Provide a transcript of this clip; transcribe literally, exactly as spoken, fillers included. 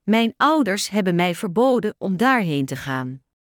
Mijn ouders hebben mij verboden om daarheen te gaan.